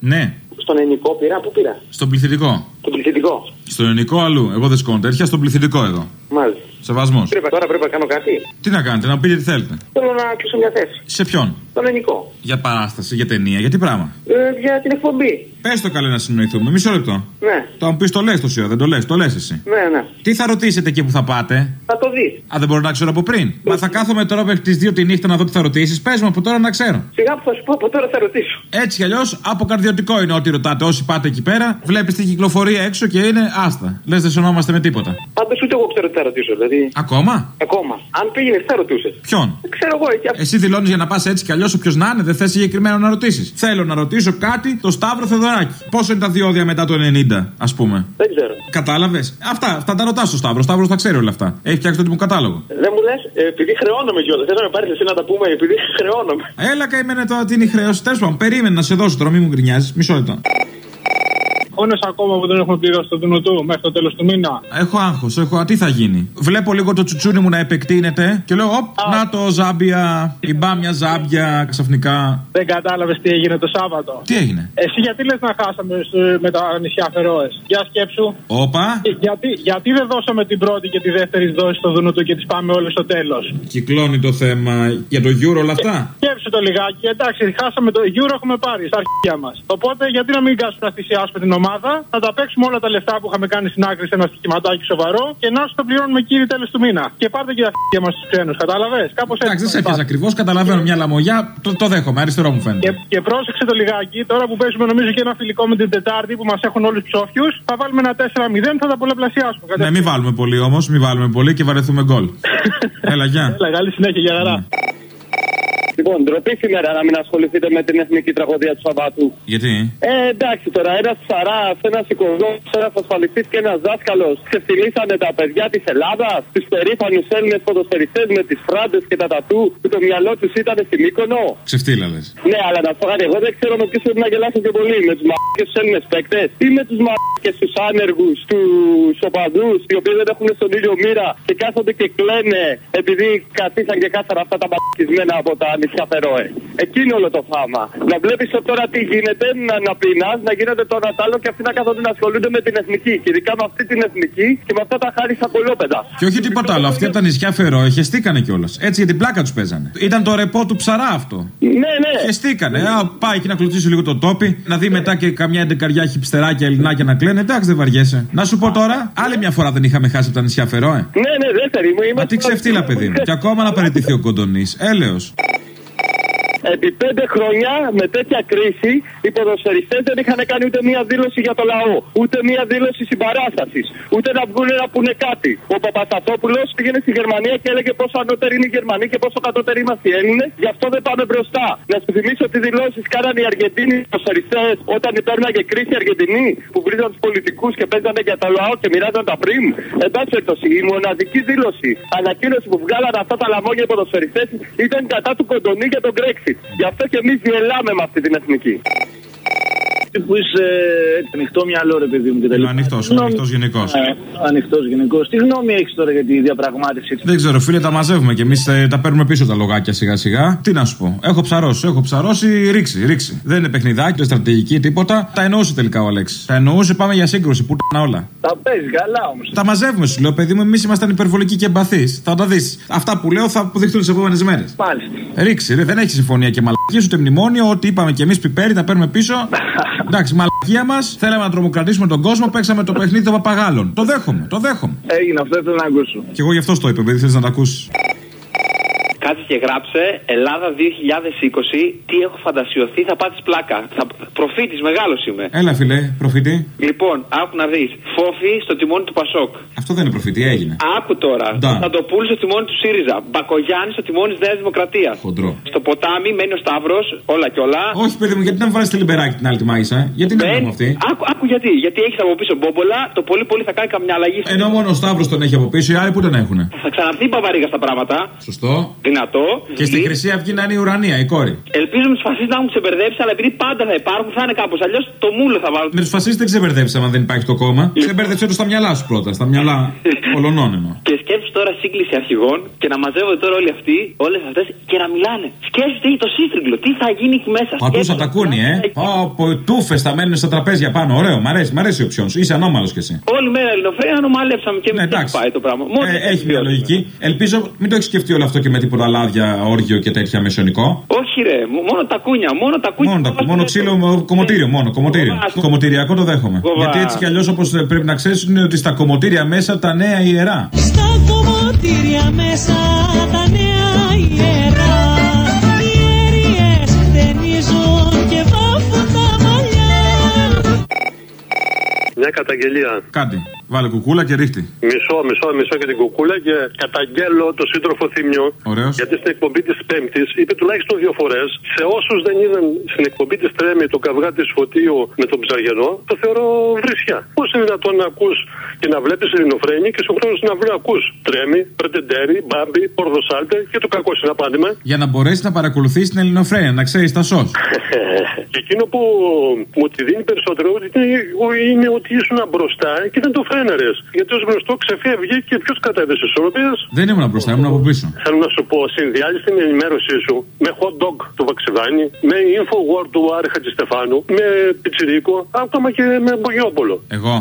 Ναι. Στον ελληνικό πήρα, πού πήρα? Στον πληθυντικό. Στον πληθυντικό. Στον ελληνικό αλλού. Εγώ δεν σηκώνω τέτοια, στον πληθυντικό εδώ. Μάλιστα. Σεβασμός. Τώρα πρέπει να κάνω κάτι. Τι να κάνετε, να πείτε τι θέλετε. Θέλω να κλείσω μια θέση. Σε ποιον? Στον ελληνικό. Για παράσταση, για ταινία, για τι πράγμα? Για την εκπομπή. Πες το καλέ να συνοηθούμε. Μισό λεπτό. Ναι. Το αν πει το λες τόση ώρα, δεν το λες, το λες εσύ. Ναι. Τι θα ρωτήσετε εκεί που θα πάτε? Θα το δει. Α, δεν μπορώ να ξέρω από πριν. Μα θα κάθομαι τώρα μέχρι τις 2 τη νύχτα να δω τι θα ρωτήσεις. Πες μου από τώρα να ξέρω. Σιγά που θα σου πω από τώρα θα ρωτήσω. Έτσι κι αλλιώς, αποκαρδιωτικό είναι ό,τι ρωτάτε. Όσοι πάτε εκεί πέρα, βλέπεις την κυκλοφορία έξω και είναι άστα. Λες δεν σωνόμαστε με τίποτα. Πάντως ούτε εγώ ξέρω τι θα ρωτήσω, δηλαδή. Ακόμα? Ακόμα. Αν πήγαινε, τι θα ρωτούσε? Ποιον? Ξέρω εγώ εκεί. Εσύ δηλώνεις για να πας έτσι κι αλλιώς, όποιος να είναι, δεν θες συγκεκριμένο να ρωτήσεις. Θέλω να ρωτήσω κάτι το Σταύρο Θεοδωράκη. Πόσο είναι τα διόδια μετά το 90, ας πούμε? Δεν ξέρω. Κατάλαβες? Αυτά τα ρωτάς στο Σταύρο. Ο Σταύρος τα ξέρει όλα αυτά. Έχει φτιάξει το έτοιμο κατάλογο. Δεν μου λες, επειδή χρεώνομαι κιόλας. Θέλω να πάρεις εσύ να τα πούμε, επειδή χρεώνομαι. Έλα καημένε τώρα, τι είναι η χρέωση. Τέλος πάντων, περίμενε να σε δώσω τώρα, μην μου γκρινιάζεις. Μισό λεπτό. Όνες ακόμα που δεν έχουμε πληρώσει το Δουνουτού μέχρι το τέλος του μήνα. Έχω άγχος, τι θα γίνει? Βλέπω λίγο το τσουτσούνι μου να επεκτείνεται και λέω, να το Ζάμπια, η Μπάμια Ζάμπια ξαφνικά. Δεν κατάλαβες τι έγινε το Σάββατο? Τι έγινε? Εσύ γιατί λες να χάσαμε με τα νησιά Φερόες? Για σκέψου. Όπα. Γιατί δεν δώσαμε την πρώτη και τη δεύτερη δόση στο Δουνουτού και τις πάμε όλες στο τέλος? Κυκλώνει το θέμα για το Euro όλα αυτά. Σκέψου το λιγάκι, εντάξει, χάσαμε το Euro, έχουμε πάρει στα αρχεία μας. Οπότε γιατί να μην κάτσουμε να θυσιάσουμε την ομάδα, να τα παίξουμε όλα τα λεφτά που είχαμε κάνει στην άκρη σε ένα στοιχηματάκι σοβαρό και να σου το πληρώνουμε κύριε τέλος του μήνα. Και πάρτε και τα αρχεία μας στους ξένους, καταλαβες? Κάπως έτσι. Εντάξει, δεν σε έπιασε ακριβώς, καταλαβαίνω μια λαμογιά, το δέχομαι, αριστερό μου φαίνεται. Και πρόσεξε το λιγάκι, τώρα που παίζουμε νομίζω και ένα φιλικό με την Τετάρτη που μας έχουν όλους ψόφιους, θα βάλουμε ένα 4-0, θα τα πολλαπλασιάσουμε. Ναι, μην βάλουμε πολύ όμως, μην βάλουμε πολύ και βαρεθούμε γκολ. Έλα, γεια. Έλα, καλή συνέχεια, για χαρά. Λοιπόν, ντροπή σήμερα να μην ασχοληθείτε με την εθνική τραγωδία του Σαββάτου. Γιατί? Εντάξει τώρα, ένας ψαράς, ένας οικοδόμος, ένας ασφαλιστής και ένας δάσκαλος ξεφτυλίσανε τα παιδιά της Ελλάδας, τους περήφανους Έλληνες ποδοσφαιριστές με τις φράντες και τα τατού που το μυαλό τους ήταν στην Μύκονο. Ξεφτύλαδες. Ναι, αλλά να πω κάτι, εγώ δεν ξέρω με ποιους πρέπει να γελάσω πιο πολύ. Με τους μαλάκες τους Έλληνες παίκτες ή με τους μαλάκες τους άνεργους, τους οπαδούς, οι οποίοι δεν έχουν στον ήλιο μοίρα και κάθονται και κλαίνε επειδή καθίσαν και κάθαρα αυτά τα μπακισμένα από τα νησιά Φερόε. Εκεί είναι όλο το θάμα. Να βλέπεις τώρα τι γίνεται, να πεινάς, να γίνεται το Νατάλο και αυτοί να κάθονται να ασχολούνται με την εθνική. Και ειδικά με αυτή την εθνική και με αυτά τα χάριστα κολόπεδα. Και όχι τίποτα άλλο. Αυτοί από τα νησιά Φερόε χεστήκανε κιόλας. Έτσι για την πλάκα τους παίζανε. Ήταν το ρεπό του ψαρά αυτό. Ναι. Χεστήκανε. Πάει και να κλωτσίσει λίγο το τόπι, να δει μετά και καμιά εντεκαριά χιπστεράκια ελληνάκια να κλαίνε. Εντάξει, δεν βαριέσαι. Να σου πω τώρα, άλλη μια φορά δεν είχαμε χάσει από τα νησιά Φερόε. Ναι, δεύτερη μου. Μα τι ξεφτύλα, παιδί μου. Και ακόμα να παραιτηθεί ο Κοντονής. Έλεος. Επί 5 χρόνια με τέτοια κρίση οι ποδοσφαιριστές δεν είχαν κάνει ούτε μία δήλωση για το λαό, ούτε μία δήλωση συμπαράστασης, ούτε να βγουν να πούνε κάτι. Ο Παπασταθόπουλος πήγαινε στη Γερμανία και έλεγε πόσο ανώτεροι είναι οι Γερμανοί και πόσο κατώτεροι είμαστε οι Έλληνες, γι' αυτό δεν πάμε μπροστά. Να σου θυμίσω τι δηλώσεις κάνανε οι Αργεντίνοι ποδοσφαιριστές όταν υπέρναγε κρίση οι Αργεντινοί που βρίζαν τους πολιτικούς και παίζανε για το λαό και μοιράζαν τα πριμ. Εντάξει, η μοναδική δήλωση, ανακοίνωση που βγάλανε αυτά τα λαμόγια οι ποδοσφαιριστές ήταν κατά του Κοντονή για τον Brexit. Γι' αυτό και εμείς γελάμε με αυτή την εθνική. Που είσαι ανοιχτό μυαλό, ρε παιδί μου. Είμαι ανοιχτός γενικώς. Ανοιχτός γενικώς. Τι γνώμη έχεις τώρα για τη διαπραγμάτευση? Δεν ξέρω, φίλε, τα μαζεύουμε και εμείς τα παίρνουμε πίσω τα λογάκια σιγά-σιγά. Τι να σου πω. Έχω ψαρώσει, ρίξει. Δεν είναι παιχνιδάκι, δεν στρατηγική, τίποτα. Τα εννοούσε τελικά ο Αλέξης. Τα εννοούσε, πάμε για σύγκρουση. Πού τα όλα. Τα παίζει καλά όμως. Τα μαζεύουμε, σου λέω, παιδί μου. Εμείς ήμασταν υπερβολικοί και εμπαθείς. Θα τα δεις. Αυτά που λέω θα αποδειχθούν τις επόμενες μέρες. Μάλιστα. Ρίξει, δεν έχει συμφωνία και μαλακίες ούτε μνημόνιο. Ό,τι είπαμε και εμείς πιπέρι, τα παίρνουμε πίσω. Εντάξει, μαλακία μας. Θέλαμε να τρομοκρατήσουμε τον κόσμο. Παίξαμε το παιχνίδι των παπαγάλων. Το δέχομαι. Έγινε, αυτό ήθελα να ακούσω. Και εγώ γι' αυτό το είπα, επειδή θες να το ακούσεις. Κάτσε και γράψε Ελλάδα 2020. Τι έχω φαντασιωθεί, θα πάθεις πλάκα. Προφήτης, μεγάλος είμαι. Έλα, φίλε, προφήτη. Λοιπόν, άκου να δεις. Φόφη στο τιμόνι του Πασόκ. Αυτό δεν είναι προφήτη, έγινε. Άκου τώρα. Θα το πούλει στο τιμόνι του ΣΥΡΙΖΑ. Μπακογιάννη στο τιμόνι της Νέας Δημοκρατίας. Χοντρό. Στο ποτάμι μένει ο Σταύρος, όλα και όλα. Όχι, παιδί μου, γιατί να βγάλεις τη Λιμπεράκη την άλλη τη μάγισσα, γιατί δεν είναι αυτή. Άκου γιατί. Γιατί έχει από πίσω μπόμπολα, το πολύ θα κάνει καμιά αλλαγή. Ενώ μόνο ο Σταύρος τον έχει από πίσω, οι άλλοι που τον έχουν. Θα ξαναρθεί η Μπαβαρίγα στα πράγματα. Σωστό. δυνατό. Και στη Χρυσή Αυγή να είναι η ουρανία, η κόρη. Ελπίζουμε του φασίστες να έχουν ξεμπερδέψει, αλλά επειδή πάντα θα υπάρχουν, θα είναι κάπως αλλιώς. Το μούλο θα βάλουν. Με τους φασίστες δεν ξεμπερδέψαμε αν δεν υπάρχει το κόμμα. Ξεμπέρδεψε το στα μυαλά σου πρώτα, στα μυαλά πολλωνών εννοώ. Και σκέψου τώρα σύγκληση αρχηγών και να μαζεύονται τώρα όλοι αυτοί, όλες αυτές και να μιλάνε. Σκέψτε το σύστριγγλο, τι θα γίνει εκεί μέσα. Πατούσα τα κούνη, Πω, τούφες θα μένουν στα τραπέζια πάνω. Ωραίο, μ' αρέσει η οψιόν σου. Είσαι ανώμαλος κι εσύ. Όλη μέρα ελληνοφρένα νομαλέψαμε και εμείς πάει το πράγμα. Έχει μια λογική. Ελπίζω μην το έχει σκεφτεί όλο αυτό και με τίποτα λάδια, όργιο και τέτοια μεσονικό. Όχι, ρε, μόνο τα κούνια. Μόνο ξύλο, κομμωτήριο. Κομμωτηριακό το δέχομαι. Γιατί έτσι κι αλλιώς όπως πρέπει να ξέρεις είναι ότι στα κομμωτήρια μέσα τα νέα ιερά. Στα κομμωτήρια μέσα τα νέα ιερά. Οι ιερίες χτενίζουν και βάφουν τα μαλλιά. Μια καταγγελία. Κάτι. Βάλε κουκούλα και ρίχτη. Μισό και την κουκούλα και καταγγέλω το σύντροφο Θήμιο. Ωραίος. Γιατί στην εκπομπή της Πέμπτης είπε τουλάχιστον 2 φορές σε όσους δεν είδαν στην εκπομπή της Τρέμη το καυγά της Φωτίου με τον Ψαργενό, το θεωρώ βρισιά. Πώς είναι δυνατόν να ακούς και να βλέπεις ελληνοφρένη και στον χρόνο να ακούς Τρέμη, Πρετεντέρη, Μπάμπη, Πορδοσάλτε και το κακό συναπάντημα. Για να μπορέσει να παρακολουθείς την ελληνοφρένεια, να ξέρεις τα σως. Και εκείνο που μου τη δίνει περισσότερο είναι ότι ήσουν μπροστά και δεν το φρέναρες. Γιατί ως γνωστό ξεφεύγει και ποιος κατέδεσε τις ισορροπίες. Δεν ήμουν μπροστά, ήμουν από πίσω. Θέλω να σου πω, συνδυάζεις την ενημέρωσή σου με hot dog του Βαξιδάνη, με Infoword του Άρη Χατζηστεφάνου, με Πιτσιρίκο, ακόμα και με Μπογιόπολο. Εγώ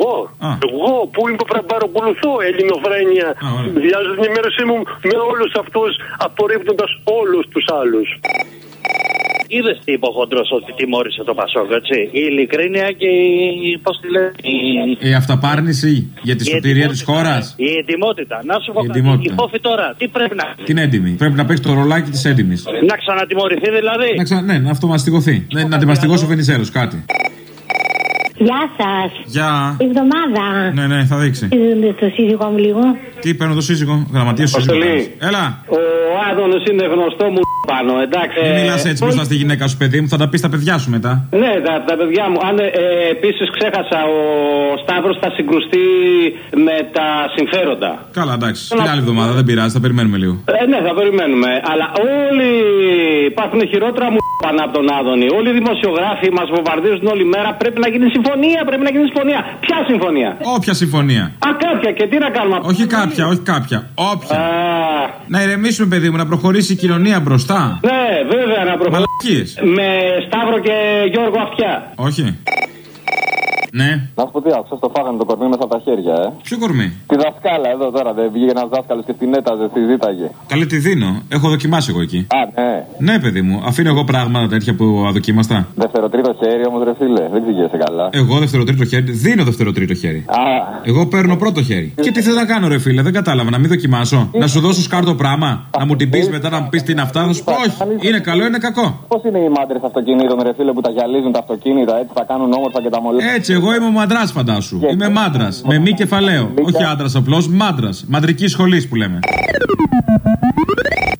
που παρακολουθώ ελληνοφρένεια. Συνδυάζω την ενημέρωσή μου με όλους αυτούς, απορρίπτοντας όλους τους άλλους. Είδες τι είπε ο Χοντρός ότι τιμώρησε το Πασόκ, έτσι. Η ειλικρίνεια και η. Πώς τη λέει. Η αυταπάρνηση για τη σωτηρία της χώρας. Η ετοιμότητα. Να σου πω κάτι. Η Φόφη τώρα, τι πρέπει να. Την έντιμη. Πρέπει να παίξει το ρολάκι της έντιμης. Να ξανατιμωρηθεί δηλαδή. Ναι, να αυτομαστιγωθεί. Να τη μαστιγώσει ο Βενιζέλος, κάτι. Γεια σας. Γεια. Εβδομάδα. Ναι, θα δείξει. Το σύζυγό μου λίγο. Τι παίρνω το σύζυγο, γραμματεία σου σύζυγο. Έλα. Ο Άδωνος είναι γνωστό μου πάνω, εντάξει. Μην μιλάς έτσι μπροστά στη γυναίκα σου, παιδί μου, θα τα πεις στα παιδιά σου μετά. Ναι, τα παιδιά μου. Αν επίσης ξέχασα, ο Σταύρος θα συγκρουστεί με τα συμφέροντα. Καλά, εντάξει. Την άλλη εβδομάδα δεν πειράζει, θα περιμένουμε λίγο. Ναι, θα περιμένουμε. Αλλά όλοι υπάρχουν χειρότερα μου πάνω από τον Άδωνη. Όλοι οι δημοσιογράφοι μας βομβαρδίζουν όλη μέρα. Πρέπει να γίνει συμφωνία, Ποια συμφωνία? Όποια συμφωνία. Κάποια, και τι να κάνουμε? Όχι κάποια. Όποια. Να ηρεμήσουμε, παιδί μου, να προχωρήσει η κοινωνία μπροστά. Ναι, βέβαια να προχωρήσει. Μαλακίες. Με Σταύρο και Γιώργο Αυτιά. Όχι. Ναι. Να σου πω τι άκουσα, το φάγανε το κορμί μέσα από τα χέρια, Ποιο κορμί? Τη δασκάλα εδώ τώρα, δεν βγήκε ένας δάσκαλος και την έταζε, τη ζήταγε. Καλή τη δίνω. Έχω δοκιμάσει εγώ εκεί. Ναι. Ναι, παιδί μου, αφήνω εγώ πράγματα τέτοια που αδοκίμαστα. Δευτεροτρίτο χέρι όμως, ρε φίλε, δεν ξηγέσαι καλά. Εγώ δευτεροτρίτο χέρι, δίνω δευτεροτρίτο χέρι. Εγώ παίρνω πρώτο χέρι. Και τι θες να κάνω, ρε φίλε, δεν κατάλαβα, να μην δοκιμάσω. Να σου δώσω σκάρτο πράγμα, να μου την πει μετά να μου πει τι είναι αυτά, θα σου πω όχι. Είναι καλό, είναι κακό. Πώς είναι οι μάντρες αυτοκινήτων, ρε φίλε, που τα γυαλίζουν τα αυτοκίνητα, έτσι θα κάνουν όμορφα και τα μολύνουν. Έτσι, εγώ είμαι μαντράς, φαντάσου. Είμαι μάντρας. Με μη κεφαλαίο. Όχι άντρας απλώς, μάντρας. Μαντρική σχολή που λέμε.